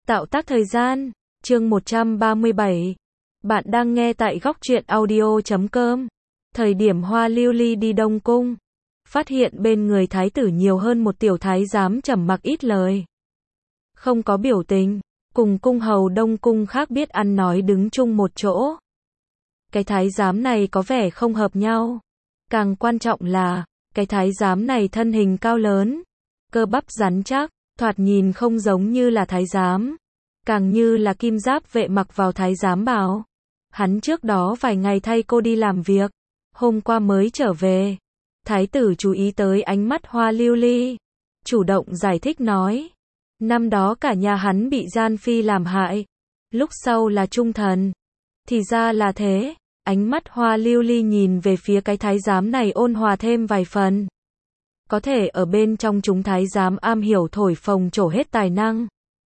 Tạo tác thời gian, chương 137. Bạn đang nghe tại góc truyện audio.com. Thời điểm Hoa Lưu Ly đi Đông Cung, phát hiện bên người thái tử nhiều hơn một tiểu thái giám trầm mặc ít lời. Không có biểu tình, cùng cung hầu Đông Cung khác biết ăn nói đứng chung một chỗ. Cái thái giám này có vẻ không hợp nhau. Càng quan trọng là, cái thái giám này thân hình cao lớn, cơ bắp rắn chắc, thoạt nhìn không giống như là thái giám, càng như là kim giáp vệ mặc vào thái giám bào. Hắn trước đó vài ngày thay cô đi làm việc, hôm qua mới trở về. Thái tử chú ý tới ánh mắt Hoa Lưu Ly, chủ động giải thích nói, năm đó cả nhà hắn bị gian phi làm hại, lúc sau là trung thần. Thì ra là thế. Ánh mắt Hoa Lưu Ly nhìn về phía cái thái giám này ôn hòa thêm vài phần. Có thể ở bên trong chúng thái giám am hiểu thổi phồng trổ hết tài năng.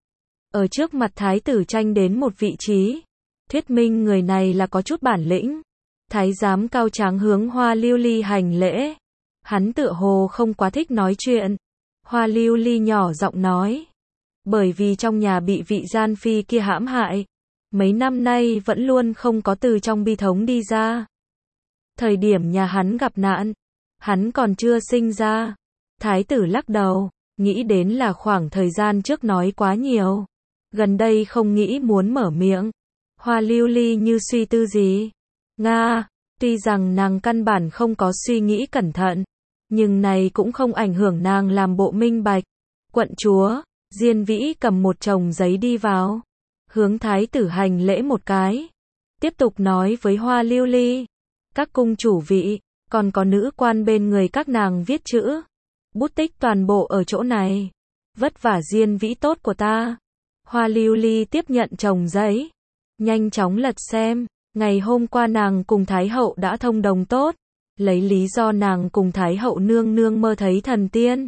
Ở trước mặt thái tử tranh đến một vị trí, thuyết minh người này là có chút bản lĩnh. Thái giám cao tráng hướng Hoa Lưu Ly hành lễ. Hắn tựa hồ không quá thích nói chuyện. Hoa Lưu Ly nhỏ giọng nói, bởi vì trong nhà bị vị gian phi kia hãm hại, mấy năm nay vẫn luôn không có từ trong bi thống đi ra. Thời điểm nhà hắn gặp nạn, hắn còn chưa sinh ra. Thái tử lắc đầu, nghĩ đến là khoảng thời gian trước nói quá nhiều, gần đây không nghĩ muốn mở miệng. Hoa Lưu Ly như suy tư gì. Nga, tuy rằng nàng căn bản không có suy nghĩ cẩn thận, nhưng này cũng không ảnh hưởng nàng làm bộ minh bạch. Quận chúa, Diên Vĩ cầm một chồng giấy đi vào, hướng thái tử hành lễ một cái, tiếp tục nói với Hoa Lưu Ly, các cung chủ vị, còn có nữ quan bên người các nàng viết chữ, bút tích toàn bộ ở chỗ này, vất vả Diên Vĩ tốt của ta. Hoa Lưu Ly tiếp nhận chồng giấy, nhanh chóng lật xem, ngày hôm qua nàng cùng Thái hậu đã thông đồng tốt, lấy lý do nàng cùng Thái hậu nương nương mơ thấy thần tiên,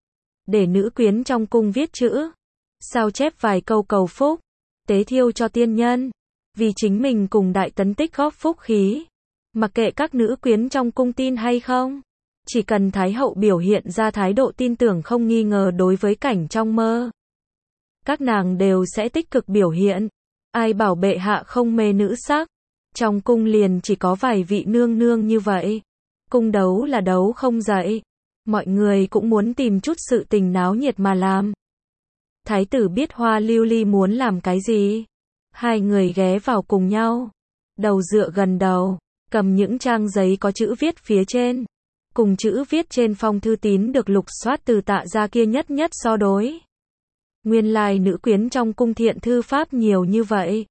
để nữ quyến trong cung viết chữ, sao chép vài câu cầu phúc, tế thiêu cho tiên nhân, vì chính mình cùng Đại Tấn tích góp phúc khí. Mặc kệ các nữ quyến trong cung tin hay không, chỉ cần Thái hậu biểu hiện ra thái độ tin tưởng không nghi ngờ đối với cảnh trong mơ, các nàng đều sẽ tích cực biểu hiện. Ai bảo bệ hạ không mê nữ sắc, trong cung liền chỉ có vài vị nương nương như vậy. Cung đấu là đấu không dậy, mọi người cũng muốn tìm chút sự tình náo nhiệt mà làm. Thái tử biết Hoa Lưu Ly muốn làm cái gì. Hai người ghé vào cùng nhau, đầu dựa gần đầu, cầm những trang giấy có chữ viết phía trên, cùng chữ viết trên phong thư tín được lục soát từ Tạ gia kia nhất nhất so đối. Nguyên lai nữ quyến trong cung thiện thư pháp nhiều như vậy.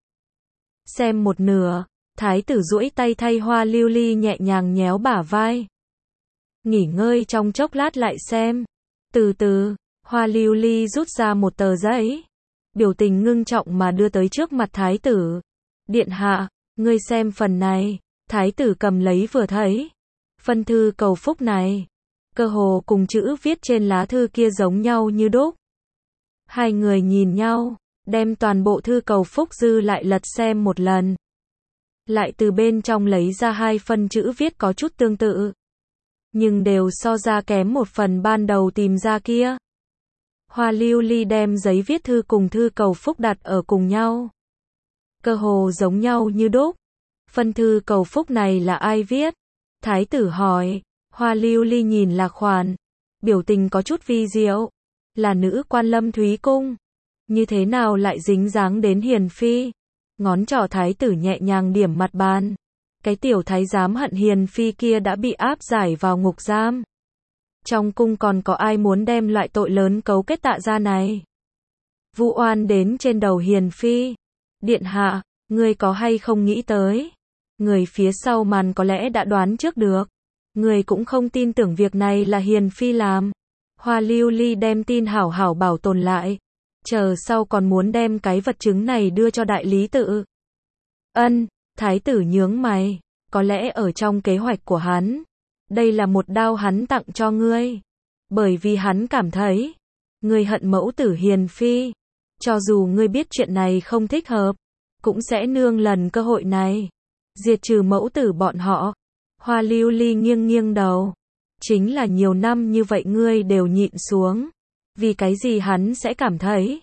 Xem một nửa, thái tử duỗi tay thay Hoa Lưu Ly nhẹ nhàng nhéo bả vai. Nghỉ ngơi trong chốc lát lại xem. Từ từ, Hoa Lưu Ly rút ra một tờ giấy, biểu tình ngưng trọng mà đưa tới trước mặt thái tử. Điện hạ, ngươi xem phần này. Thái tử cầm lấy vừa thấy. Phân thư cầu phúc này, cơ hồ cùng chữ viết trên lá thư kia giống nhau như đúc. Hai người nhìn nhau, đem toàn bộ thư cầu phúc dư lại lật xem một lần. Lại từ bên trong lấy ra hai phân chữ viết có chút tương tự, nhưng đều so ra kém một phần ban đầu tìm ra kia. Hoa Lưu Ly đem giấy viết thư cùng thư cầu phúc đặt ở cùng nhau, cơ hồ giống nhau như đúc. Phân thư cầu phúc này là ai viết? Thái tử hỏi. Hoa Lưu Ly nhìn là khoản, biểu tình có chút vi diệu. Là nữ quan Lâm Thúy Cung. Như thế nào lại dính dáng đến Hiền Phi? Ngón trỏ thái tử nhẹ nhàng điểm mặt bàn. Cái tiểu thái giám hận Hiền Phi kia đã bị áp giải vào ngục giam. Trong cung còn có ai muốn đem loại tội lớn cấu kết Tạ gia này vụ oan đến trên đầu Hiền Phi? Điện hạ, ngươi có hay không nghĩ tới? Người phía sau màn có lẽ đã đoán trước được. Người cũng không tin tưởng việc này là Hiền Phi làm. Hoa Lưu Ly đem tin hảo hảo bảo tồn lại, chờ sau còn muốn đem cái vật chứng này đưa cho đại lý tự. Ân, thái tử nhướng mày, có lẽ ở trong kế hoạch của hắn, đây là một đao hắn tặng cho ngươi, bởi vì hắn cảm thấy ngươi hận mẫu tử Hiền Phi, cho dù ngươi biết chuyện này không thích hợp, cũng sẽ nương lần cơ hội này diệt trừ mẫu tử bọn họ. Hoa Lưu Ly nghiêng nghiêng đầu. Chính là nhiều năm như vậy ngươi đều nhịn xuống. Vì cái gì hắn sẽ cảm thấy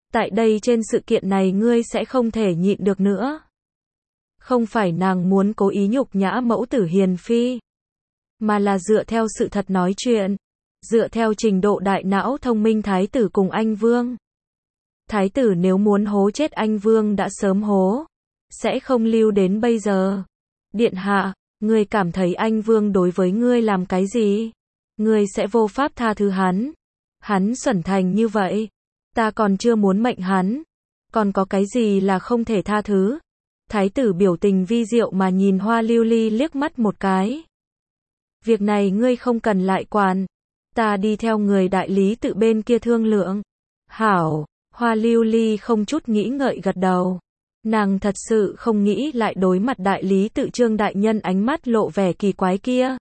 Tại đây trên sự kiện này ngươi sẽ không thể nhịn được nữa. Không phải nàng muốn cố ý nhục nhã mẫu tử hiền phi, mà là dựa theo sự thật nói chuyện, dựa theo trình độ đại não thông minh thái tử cùng anh vương. Thái tử nếu muốn hố chết anh vương đã sớm hố, sẽ không lưu đến bây giờ. Điện hạ, ngươi cảm thấy anh vương đối với ngươi làm cái gì? Ngươi sẽ vô pháp tha thứ hắn. Hắn xuẩn thành như vậy, ta còn chưa muốn mệnh hắn. Còn có cái gì là không thể tha thứ? Thái tử biểu tình vi diệu mà nhìn Hoa Lưu Ly liếc mắt một cái. Việc này ngươi không cần lại quản. Ta đi theo người đại lý tự bên kia thương lượng. Hảo, Hoa Lưu Ly không chút nghĩ ngợi gật đầu. Nàng thật sự không nghĩ lại đối mặt đại lý tự Trương đại nhân ánh mắt lộ vẻ kỳ quái kia.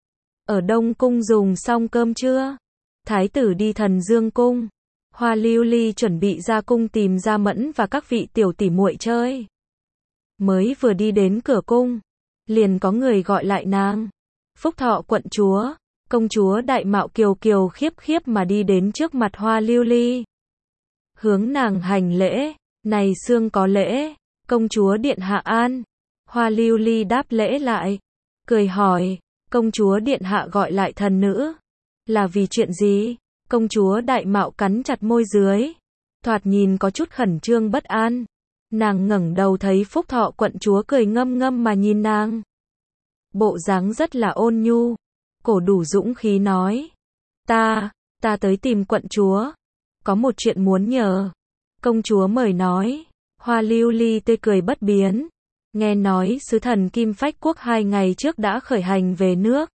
Ở Đông Cung dùng xong cơm chưa? Thái tử đi Thần Dương Cung. Hoa Lưu Ly chuẩn bị ra cung tìm Gia Mẫn và các vị tiểu tỷ muội chơi. Mới vừa đi đến cửa cung, liền có người gọi lại nàng. Phúc Thọ quận chúa, công chúa Đại Mạo kiều kiều khiếp khiếp mà đi đến trước mặt Hoa Lưu Ly. Hướng nàng hành lễ, này xương có lễ, công chúa điện hạ an. Hoa Lưu Ly đáp lễ lại, cười hỏi, công chúa điện hạ gọi lại thần nữ, là vì chuyện gì? Công chúa Đại Mạo cắn chặt môi dưới, thoạt nhìn có chút khẩn trương bất an. Nàng ngẩng đầu thấy Phúc Thọ quận chúa cười ngâm ngâm mà nhìn nàng. Bộ dáng rất là ôn nhu, cổ đủ dũng khí nói. Ta tới tìm quận chúa, có một chuyện muốn nhờ. Công chúa mời nói. Hoa Lưu Ly tươi cười bất biến. Nghe nói sứ thần Kim Phách Quốc 2 ngày trước đã khởi hành về nước.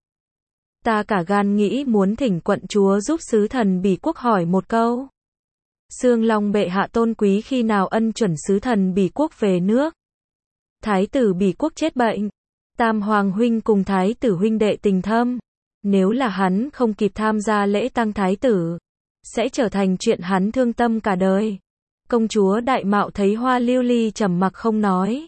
Ta cả gan nghĩ muốn thỉnh quận chúa giúp sứ thần Bỉ Quốc hỏi một câu. Sương Long bệ hạ tôn quý khi nào ân chuẩn sứ thần Bỉ Quốc về nước. Thái tử Bỉ Quốc chết bệnh. Tam Hoàng huynh cùng thái tử huynh đệ tình thâm. Nếu là hắn không kịp tham gia lễ tang thái tử, sẽ trở thành chuyện hắn thương tâm cả đời. Công chúa Đại Mạo thấy Hoa Lưu Ly trầm mặc không nói.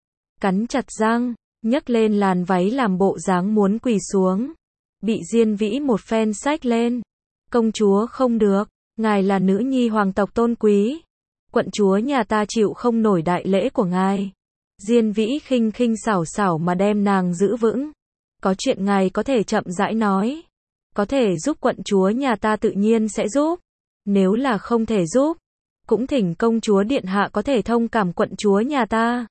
Cắn chặt răng, nhấc lên làn váy làm bộ dáng muốn quỳ xuống. Bị Diên Vĩ một phen xách lên. Công chúa không được, ngài là nữ nhi hoàng tộc tôn quý. Quận chúa nhà ta chịu không nổi đại lễ của ngài. Diên Vĩ khinh khinh xảo xảo mà đem nàng giữ vững. Có chuyện ngài có thể chậm rãi nói. Có thể giúp quận chúa nhà ta tự nhiên sẽ giúp. Nếu là không thể giúp, cũng thỉnh công chúa điện hạ có thể thông cảm quận chúa nhà ta.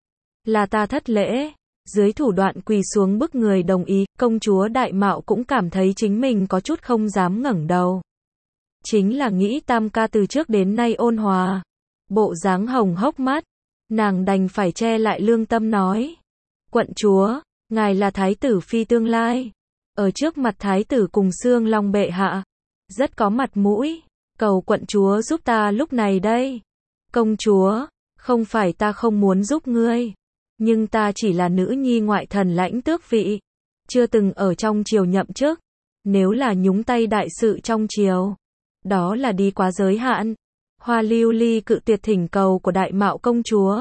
Là ta thất lễ. Dưới thủ đoạn quỳ xuống bức người đồng ý, công chúa Đại Mạo cũng cảm thấy chính mình có chút không dám ngẩng đầu. Chính là nghĩ tam ca từ trước đến nay ôn hòa. Bộ dáng hồng hốc mắt. Nàng đành phải che lại lương tâm nói. Quận chúa, ngài là thái tử phi tương lai. Ở trước mặt thái tử cùng Sương Long bệ hạ. Rất có mặt mũi. Cầu quận chúa giúp ta lúc này đây. Công chúa, không phải ta không muốn giúp ngươi. Nhưng ta chỉ là nữ nhi ngoại thần lãnh tước vị. Chưa từng ở trong triều nhậm chức. Nếu là nhúng tay đại sự trong triều, đó là đi quá giới hạn. Hoa Lưu Ly cự tuyệt thỉnh cầu của Đại Mạo công chúa.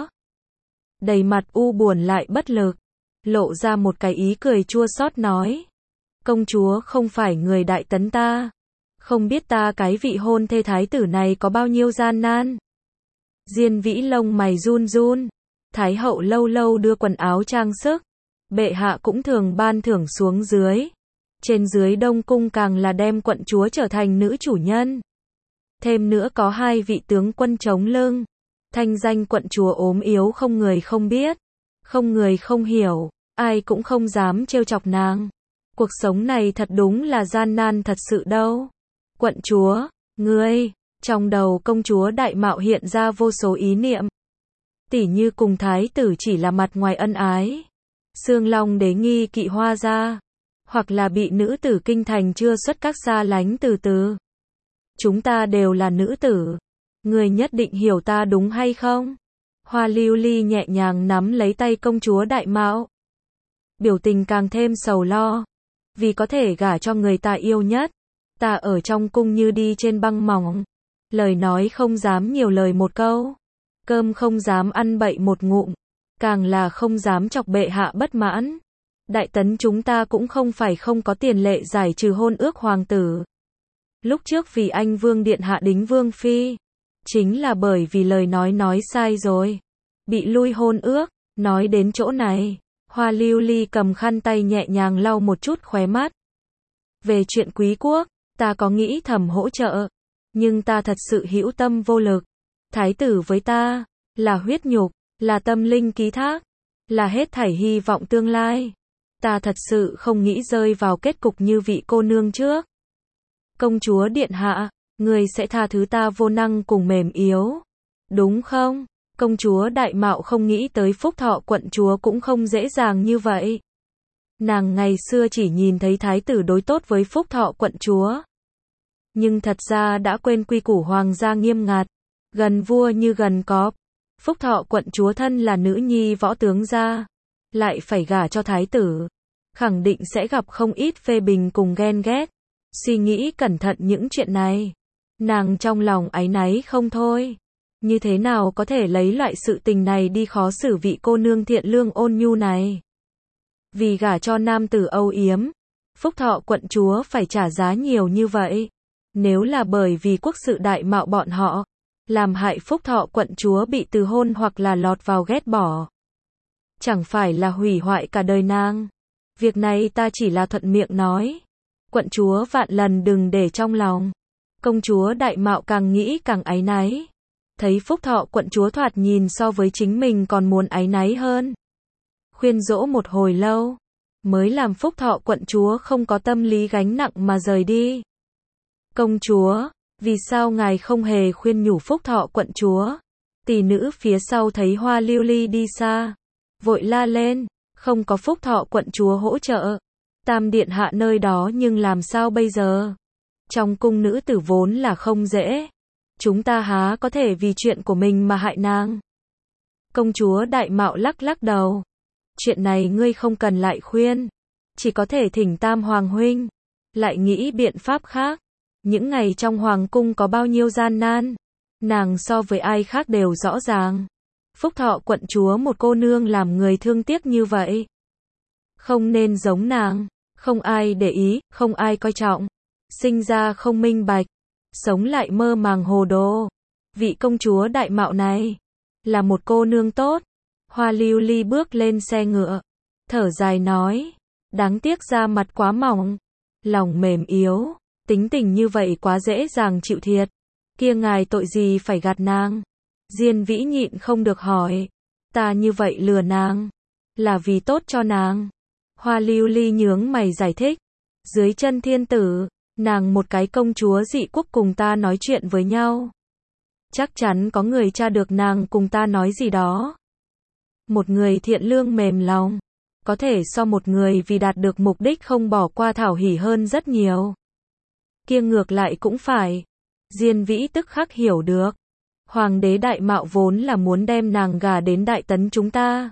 Đầy mặt u buồn lại bất lực. Lộ ra một cái ý cười chua xót nói. Công chúa không phải người Đại Tấn ta. Không biết ta cái vị hôn thê thái tử này có bao nhiêu gian nan. Diên Vĩ lông mày run run. Thái hậu lâu lâu đưa quần áo trang sức. Bệ hạ cũng thường ban thưởng xuống dưới. Trên dưới Đông Cung càng là đem quận chúa trở thành nữ chủ nhân. Thêm nữa có 2 vị tướng quân chống lưng. Thanh danh quận chúa ốm yếu không người không biết. Không người không hiểu. Ai cũng không dám trêu chọc nàng. Cuộc sống này thật đúng là gian nan thật sự đâu. Quận chúa, ngươi. Trong đầu công chúa Đại Mạo hiện ra vô số ý niệm. Tỉ như cùng thái tử chỉ là mặt ngoài ân ái. Sương Long đế nghi kỵ Hoa gia. Hoặc là bị nữ tử kinh thành chưa xuất các xa lánh từ từ. Chúng ta đều là nữ tử. Người nhất định hiểu ta đúng hay không? Hoa Lưu Ly nhẹ nhàng nắm lấy tay công chúa Đại Mạo. Biểu tình càng thêm sầu lo. Vì có thể gả cho người ta yêu nhất. Ta ở trong cung như đi trên băng mỏng. Lời nói không dám nhiều lời một câu. Cơm không dám ăn bậy một ngụm. Càng là không dám chọc bệ hạ bất mãn. Đại Tấn chúng ta cũng không phải không có tiền lệ giải trừ hôn ước hoàng tử. Lúc trước vì anh vương điện hạ đính vương phi. Chính là bởi vì lời nói sai rồi. Bị lui hôn ước. Nói đến chỗ này, Hoa Lưu Ly cầm khăn tay nhẹ nhàng lau một chút khóe mắt. Về chuyện quý quốc, ta có nghĩ thầm hỗ trợ, nhưng ta thật sự hữu tâm vô lực. Thái tử với ta, là huyết nhục, là tâm linh ký thác, là hết thảy hy vọng tương lai. Ta thật sự không nghĩ rơi vào kết cục như vị cô nương trước. Công chúa điện hạ, người sẽ tha thứ ta vô năng cùng mềm yếu, đúng không? Công chúa Đại Mạo không nghĩ tới Phúc Thọ quận chúa cũng không dễ dàng như vậy. Nàng ngày xưa chỉ nhìn thấy thái tử đối tốt với Phúc Thọ quận chúa. Nhưng thật ra đã quên quy củ hoàng gia nghiêm ngặt, gần vua như gần cọp. Phúc Thọ quận chúa thân là nữ nhi võ tướng gia, lại phải gả cho thái tử, khẳng định sẽ gặp không ít phê bình cùng ghen ghét. Suy nghĩ cẩn thận những chuyện này, nàng trong lòng áy náy không thôi. Như thế nào có thể lấy loại sự tình này đi khó xử vị cô nương thiện lương ôn nhu này. Vì gả cho nam tử âu yếm, Phúc Thọ quận chúa phải trả giá nhiều như vậy. Nếu là bởi vì quốc sự Đại Mạo bọn họ, làm hại Phúc Thọ quận chúa bị từ hôn hoặc là lọt vào ghét bỏ, chẳng phải là hủy hoại cả đời nàng. Việc này ta chỉ là thuận miệng nói. Quận chúa vạn lần đừng để trong lòng. Công chúa Đại Mạo càng nghĩ càng áy náy. Thấy Phúc Thọ quận chúa thoạt nhìn so với chính mình còn muốn áy náy hơn. Khuyên dỗ một hồi lâu, mới làm Phúc Thọ quận chúa không có tâm lý gánh nặng mà rời đi. Công chúa, vì sao ngài không hề khuyên nhủ Phúc Thọ quận chúa? Tỷ nữ phía sau thấy Hoa Lưu Ly đi xa, vội la lên, không có Phúc Thọ quận chúa hỗ trợ. Tam điện hạ nơi đó nhưng làm sao bây giờ? Trong cung nữ tử vốn là không dễ. Chúng ta há có thể vì chuyện của mình mà hại nàng. Công chúa Đại Mạo lắc lắc đầu. Chuyện này ngươi không cần lại khuyên. Chỉ có thể thỉnh Tam Hoàng huynh lại nghĩ biện pháp khác. Những ngày trong hoàng cung có bao nhiêu gian nan, nàng so với ai khác đều rõ ràng. Phúc Thọ quận chúa một cô nương làm người thương tiếc như vậy. Không nên giống nàng, không ai để ý, không ai coi trọng. Sinh ra không minh bạch, sống lại mơ màng hồ đồ. Vị công chúa Đại Mạo này là một cô nương tốt. Hoa Lưu Ly bước lên xe ngựa, thở dài nói, đáng tiếc da mặt quá mỏng, lòng mềm yếu, tính tình như vậy quá dễ dàng chịu thiệt. Kia ngài tội gì phải gạt nàng? Diên Vĩ nhịn không được hỏi, ta như vậy lừa nàng, là vì tốt cho nàng. Hoa Lưu Ly nhướng mày giải thích, dưới chân thiên tử, nàng một cái công chúa dị quốc cùng ta nói chuyện với nhau. Chắc chắn có người tra được nàng cùng ta nói gì đó. Một người thiện lương mềm lòng, có thể so một người vì đạt được mục đích không bỏ qua thảo hỉ hơn rất nhiều. Kia ngược lại cũng phải. Diên Vĩ tức khắc hiểu được. Hoàng đế Đại Mạo vốn là muốn đem nàng gả đến Đại Tấn chúng ta.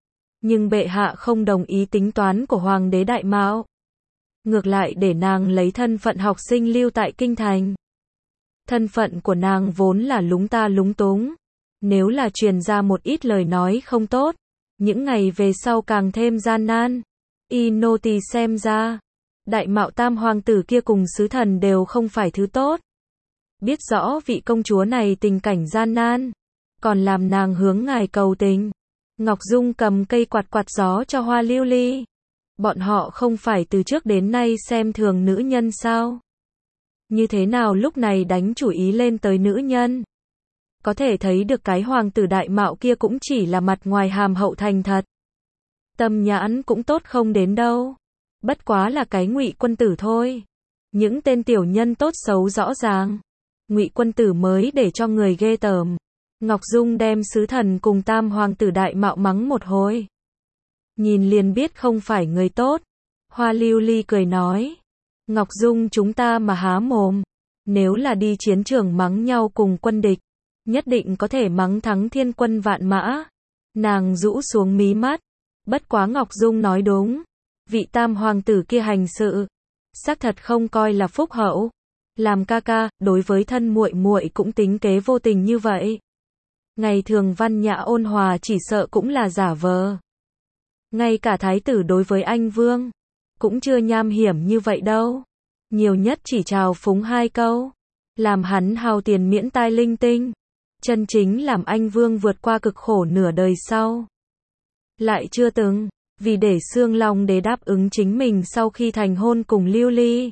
Nhưng bệ hạ không đồng ý tính toán của Hoàng đế Đại Mạo. Ngược lại để nàng lấy thân phận học sinh lưu tại kinh thành. Thân phận của nàng vốn là lúng ta lúng túng. Nếu là truyền ra một ít lời nói không tốt, những ngày về sau càng thêm gian nan. Y nô tỳ xem ra, Đại Mạo Tam hoàng tử kia cùng sứ thần đều không phải thứ tốt. Biết rõ vị công chúa này tình cảnh gian nan, còn làm nàng hướng ngài cầu tình. Ngọc Dung cầm cây quạt quạt gió cho Hoa Lưu Ly. Bọn họ không phải từ trước đến nay xem thường nữ nhân sao? Như thế nào lúc này đánh chủ ý lên tới nữ nhân? Có thể thấy được cái hoàng tử Đại Mạo kia cũng chỉ là mặt ngoài hàm hậu thành thật. Tâm nhãn cũng tốt không đến đâu. Bất quá là cái Ngụy quân tử thôi. Những tên tiểu nhân tốt xấu rõ ràng. Ngụy quân tử mới để cho người ghê tởm. Ngọc Dung đem sứ thần cùng Tam hoàng tử Đại Mạo mắng một hồi. Nhìn liền biết không phải người tốt. Hoa Lưu Ly cười nói, Ngọc Dung chúng ta mà há mồm, nếu là đi chiến trường mắng nhau cùng quân địch, nhất định có thể mắng thắng thiên quân vạn mã. Nàng rũ xuống mí mắt. Bất quá Ngọc Dung nói đúng. Vị Tam hoàng tử kia hành sự, xác thật không coi là phúc hậu. Làm ca ca, đối với thân muội muội cũng tính kế vô tình như vậy. Ngày thường văn nhã ôn hòa chỉ sợ cũng là giả vờ. Ngay cả thái tử đối với anh vương, cũng chưa nham hiểm như vậy đâu. Nhiều nhất chỉ chào phúng hai câu, làm hắn hao tiền miễn tai linh tinh. chân chính làm anh Vương vượt qua cực khổ nửa đời sau. Lại chưa từng, vì để Xương Long Đế đáp ứng chính mình sau khi thành hôn cùng Lưu Ly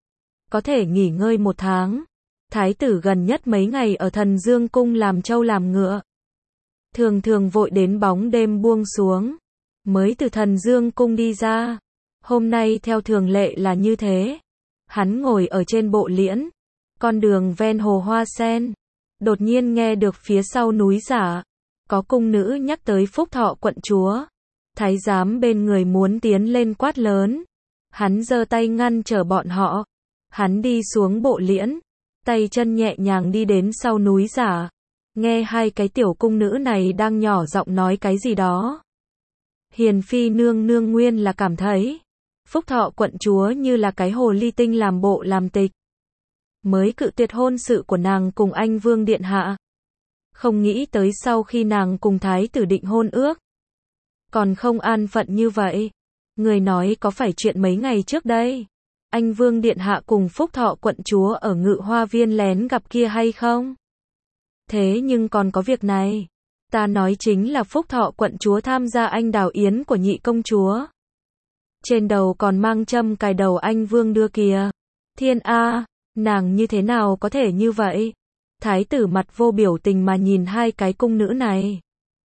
có thể nghỉ ngơi 1 tháng. Thái tử gần nhất mấy ngày ở Thần Dương Cung làm trâu làm ngựa. Thường thường vội đến bóng đêm buông xuống, mới từ Thần Dương Cung đi ra. Hôm nay theo thường lệ là như thế. Hắn ngồi ở trên bộ liễn, con đường ven hồ hoa sen. Đột nhiên nghe được phía sau núi Giả, có cung nữ nhắc tới Phúc Thọ quận chúa. Thái giám bên người muốn tiến lên quát lớn. Hắn giơ tay ngăn trở bọn họ. Hắn đi xuống bộ liễn, tay chân nhẹ nhàng đi đến sau núi Giả. Nghe hai cái tiểu cung nữ này đang nhỏ giọng nói cái gì đó. Hiền phi nương nương nguyên là cảm thấy Phúc Thọ quận chúa như là cái hồ ly tinh làm bộ làm tịch, mới cự tuyệt hôn sự của nàng cùng anh Vương điện hạ. Không nghĩ tới sau khi nàng cùng thái tử định hôn ước, còn không an phận như vậy. Người nói có phải chuyện mấy ngày trước đây, anh Vương điện hạ cùng Phúc Thọ quận chúa ở Ngự Hoa Viên lén gặp kia hay không? Thế nhưng còn có việc này. Ta nói chính là Phúc Thọ quận chúa tham gia anh đào yến của nhị công chúa. Trên đầu còn mang châm cài đầu anh Vương đưa kìa. Thiên A, nàng như thế nào có thể như vậy? Thái tử mặt vô biểu tình mà nhìn hai cái cung nữ này.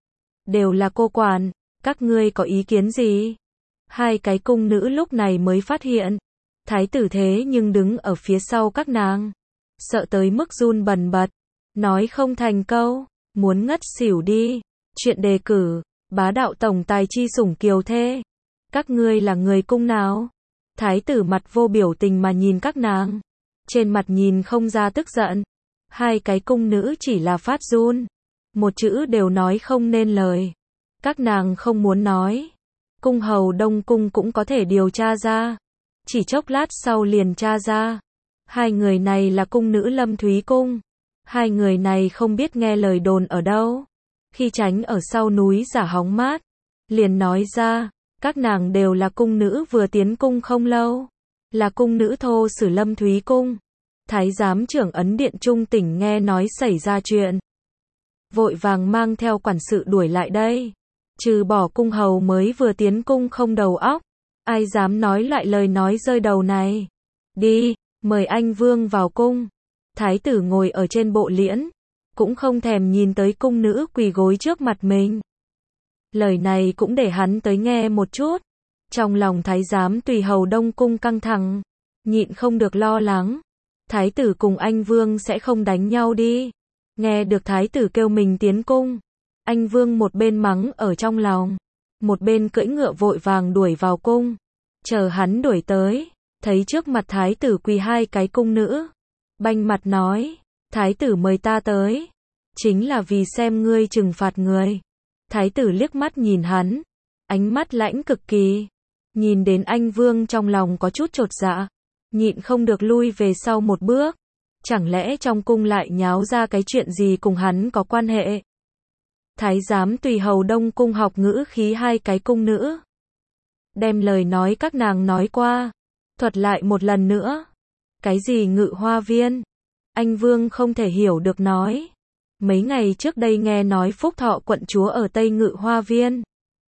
Đều là cô quản, các ngươi có ý kiến gì? Hai cái cung nữ lúc này mới phát hiện. Thái tử thế nhưng đứng ở phía sau các nàng. Sợ tới mức run bần bật. Nói không thành câu, muốn ngất xỉu đi. Chuyện đề cử, bá đạo tổng tài chi sủng kiều thê. Các ngươi là người cung nào? Thái tử mặt vô biểu tình mà nhìn các nàng. Trên mặt nhìn không ra tức giận. Hai cái cung nữ chỉ là phát run. Một chữ đều nói không nên lời. Các nàng không muốn nói. Cung hầu Đông Cung cũng có thể điều tra ra. Chỉ chốc lát sau liền tra ra. Hai người này là cung nữ Lâm Thúy Cung. Hai người này không biết nghe lời đồn ở đâu. Khi tránh ở sau núi Giả hóng mát, liền nói ra, các nàng đều là cung nữ vừa tiến cung không lâu. Là cung nữ Thô Sử Lâm Thúy Cung. Thái giám trưởng ấn điện Trung Tỉnh nghe nói xảy ra chuyện, vội vàng mang theo quản sự đuổi lại đây. Trừ bỏ cung hầu mới vừa tiến cung không đầu óc, ai dám nói lại lời nói rơi đầu này. Đi, mời anh Vương vào cung. Thái tử ngồi ở trên bộ liễn, cũng không thèm nhìn tới cung nữ quỳ gối trước mặt mình. Lời này cũng để hắn tới nghe một chút. Trong lòng thái giám tùy hầu Đông Cung căng thẳng, nhịn không được lo lắng. Thái tử cùng anh Vương sẽ không đánh nhau đi. Nghe được thái tử kêu mình tiến cung, anh Vương một bên mắng ở trong lòng, một bên cưỡi ngựa vội vàng đuổi vào cung. Chờ hắn đuổi tới, thấy trước mặt thái tử quỳ hai cái cung nữ. Banh mặt nói, thái tử mời ta tới, chính là vì xem ngươi trừng phạt người. Thái tử liếc mắt nhìn hắn, ánh mắt lãnh cực kỳ. Nhìn đến anh Vương trong lòng có chút chột dạ, nhịn không được lui về sau một bước. Chẳng lẽ trong cung lại nháo ra cái chuyện gì cùng hắn có quan hệ? Thái giám tùy hầu Đông Cung học ngữ khí hai cái cung nữ, đem lời nói các nàng nói qua, thuật lại một lần nữa. Cái gì Ngự Hoa Viên? Anh Vương không thể hiểu được nói. Mấy ngày trước đây nghe nói Phúc Thọ quận chúa ở Tây Ngự Hoa Viên.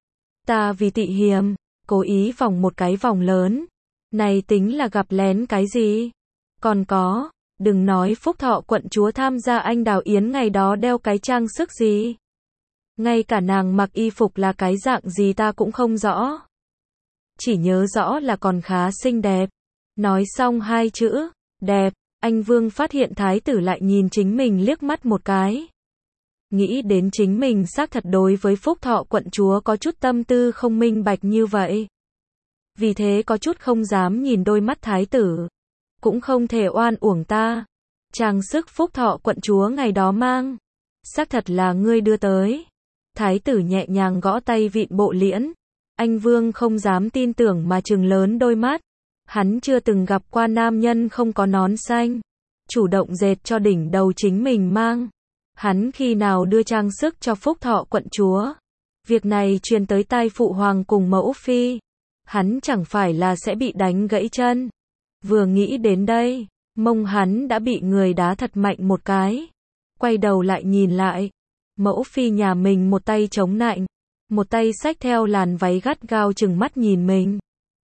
Ta vì tị hiềm, cố ý vòng một cái vòng lớn. Này tính là gặp lén cái gì? Còn có, đừng nói Phúc Thọ quận chúa tham gia anh đào yến ngày đó đeo cái trang sức gì. Ngay cả nàng mặc y phục là cái dạng gì ta cũng không rõ. Chỉ nhớ rõ là còn khá xinh đẹp. Nói xong hai chữ, đẹp, anh Vương phát hiện thái tử lại nhìn chính mình liếc mắt một cái. Nghĩ đến chính mình xác thật đối với Phúc Thọ quận chúa có chút tâm tư không minh bạch như vậy. Vì thế có chút không dám nhìn đôi mắt thái tử. Cũng không thể oan uổng ta. Trang sức Phúc Thọ quận chúa ngày đó mang, xác thật là ngươi đưa tới. Thái tử nhẹ nhàng gõ tay vịn bộ liễn. Anh Vương không dám tin tưởng mà trừng lớn đôi mắt. Hắn chưa từng gặp qua nam nhân không có nón xanh, chủ động dệt cho đỉnh đầu chính mình mang. Hắn khi nào đưa trang sức cho Phúc Thọ quận chúa? Việc này truyền tới tai phụ hoàng cùng mẫu phi, hắn chẳng phải là sẽ bị đánh gãy chân. Vừa nghĩ đến đây, mông hắn đã bị người đá thật mạnh một cái. quay đầu lại nhìn lại. Mẫu phi nhà mình một tay chống nạnh, một tay xách theo làn váy gắt gao chừng mắt nhìn mình.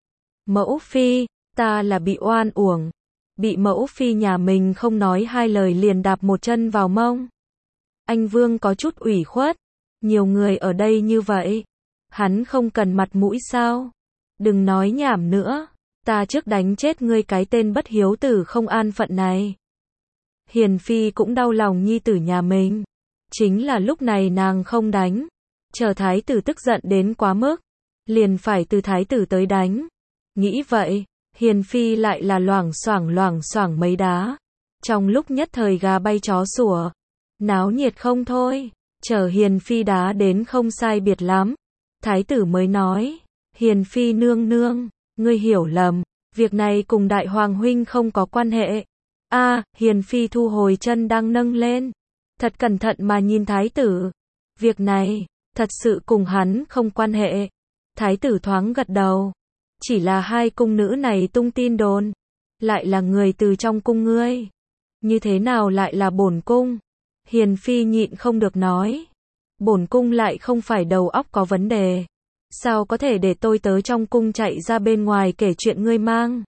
Mẫu phi, ta là bị oan uổng. Bị mẫu phi nhà mình không nói hai lời liền đạp một chân vào mông. Anh Vương có chút ủy khuất. Nhiều người ở đây như vậy. Hắn không cần mặt mũi sao? Đừng nói nhảm nữa. Ta trước đánh chết ngươi cái tên bất hiếu tử không an phận này. Hiền phi cũng đau lòng nhi tử nhà mình. Chính là lúc này nàng không đánh. Chờ thái tử tức giận đến quá mức. Liền phải từ thái tử tới đánh. Nghĩ vậy, hiền phi lại là loảng xoảng mấy đá. Trong lúc nhất thời gà bay chó sủa. Náo nhiệt không thôi. Chờ hiền phi đá đến không sai biệt lắm. Thái tử mới nói. Hiền phi nương nương, ngươi hiểu lầm. Việc này cùng đại hoàng huynh không có quan hệ. Hiền phi thu hồi chân đang nâng lên. Thật cẩn thận mà nhìn thái tử. Việc này, thật sự cùng hắn không quan hệ. Thái tử thoáng gật đầu. Chỉ là hai cung nữ này tung tin đồn. Lại là người từ trong cung ngươi. Như thế nào lại là bổn cung? Hiền phi nhịn không được nói. Bổn cung lại không phải đầu óc có vấn đề. Sao có thể để tôi tớ trong cung chạy ra bên ngoài kể chuyện ngươi mang?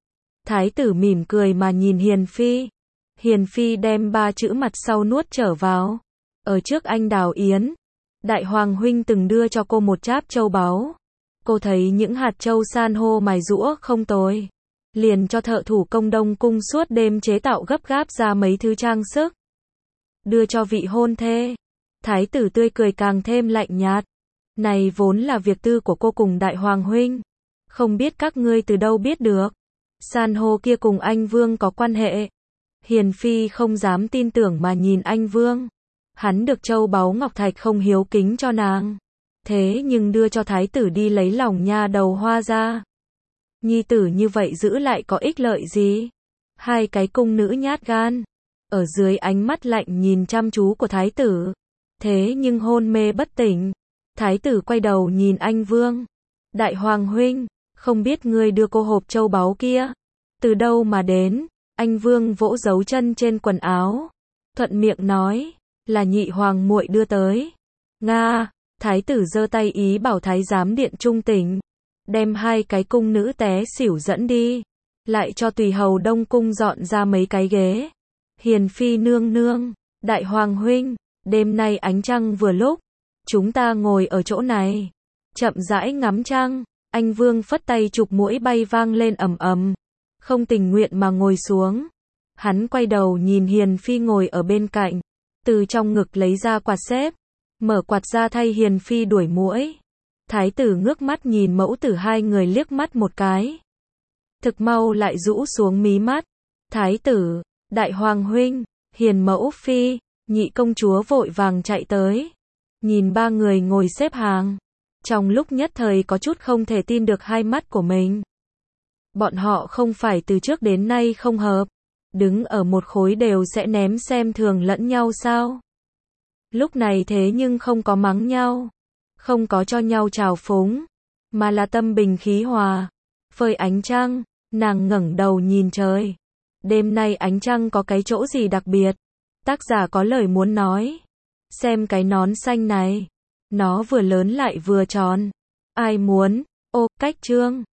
Thái tử mỉm cười mà nhìn Hiền phi. Hiền phi đem ba chữ mặt sau nuốt trở vào. Ở trước anh Đào Yến, đại hoàng huynh từng đưa cho cô một cháp châu báu. Cô thấy những hạt châu san hô mài rũa không tồi. Liền cho thợ thủ công Đông cung suốt đêm chế tạo gấp gáp ra mấy thứ trang sức. Đưa cho vị hôn thê. Thái tử tươi cười càng thêm lạnh nhạt. Này vốn là việc tư của cô cùng đại hoàng huynh. Không biết các ngươi từ đâu biết được. San hô kia cùng anh Vương có quan hệ. Hiền phi không dám tin tưởng mà nhìn anh Vương. Hắn được châu báu ngọc thạch không hiếu kính cho nàng. Thế nhưng đưa cho thái tử đi lấy lòng nha đầu Hoa ra. Nhi tử như vậy giữ lại có ích lợi gì? Hai cái cung nữ nhát gan. Ở dưới ánh mắt lạnh nhìn chăm chú của thái tử. Thế nhưng hôn mê bất tỉnh. Thái tử quay đầu nhìn anh Vương. Đại hoàng huynh, không biết ngươi đưa cô hộp châu báu kia. Từ đâu mà đến? Anh Vương vỗ dấu chân trên quần áo. Thuận miệng nói, là nhị hoàng muội đưa tới. Nga, thái tử giơ tay ý bảo thái giám điện trung tỉnh. Đem hai cái cung nữ té xỉu dẫn đi. Lại cho tùy hầu Đông cung dọn ra mấy cái ghế. Hiền phi nương nương, đại hoàng huynh, đêm nay ánh trăng vừa lúc. Chúng ta ngồi ở chỗ này. Chậm rãi ngắm trăng. Anh Vương phất tay chụp mũi bay vang lên ầm ầm. Không tình nguyện mà ngồi xuống. Hắn quay đầu nhìn Hiền phi ngồi ở bên cạnh. Từ trong ngực lấy ra quạt xếp. Mở quạt ra thay Hiền phi đuổi muỗi. Thái tử ngước mắt nhìn mẫu tử hai người liếc mắt một cái. Thực mau lại rũ xuống mí mắt. Thái tử, đại hoàng huynh, Hiền mẫu phi, nhị công chúa vội vàng chạy tới. Nhìn ba người ngồi xếp hàng. Trong lúc nhất thời có chút không thể tin được hai mắt của mình. Bọn họ không phải từ trước đến nay không hợp. Đứng ở một khối đều sẽ ném xem thường lẫn nhau sao? Lúc này thế nhưng không có mắng nhau. Không có cho nhau trào phúng. Mà là tâm bình khí hòa. Phơi ánh trăng, nàng ngẩng đầu nhìn trời. Đêm nay ánh trăng có cái chỗ gì đặc biệt? Tác giả có lời muốn nói. Xem cái nón xanh này. Nó vừa lớn lại vừa tròn. Ai muốn? Ô, cách chương.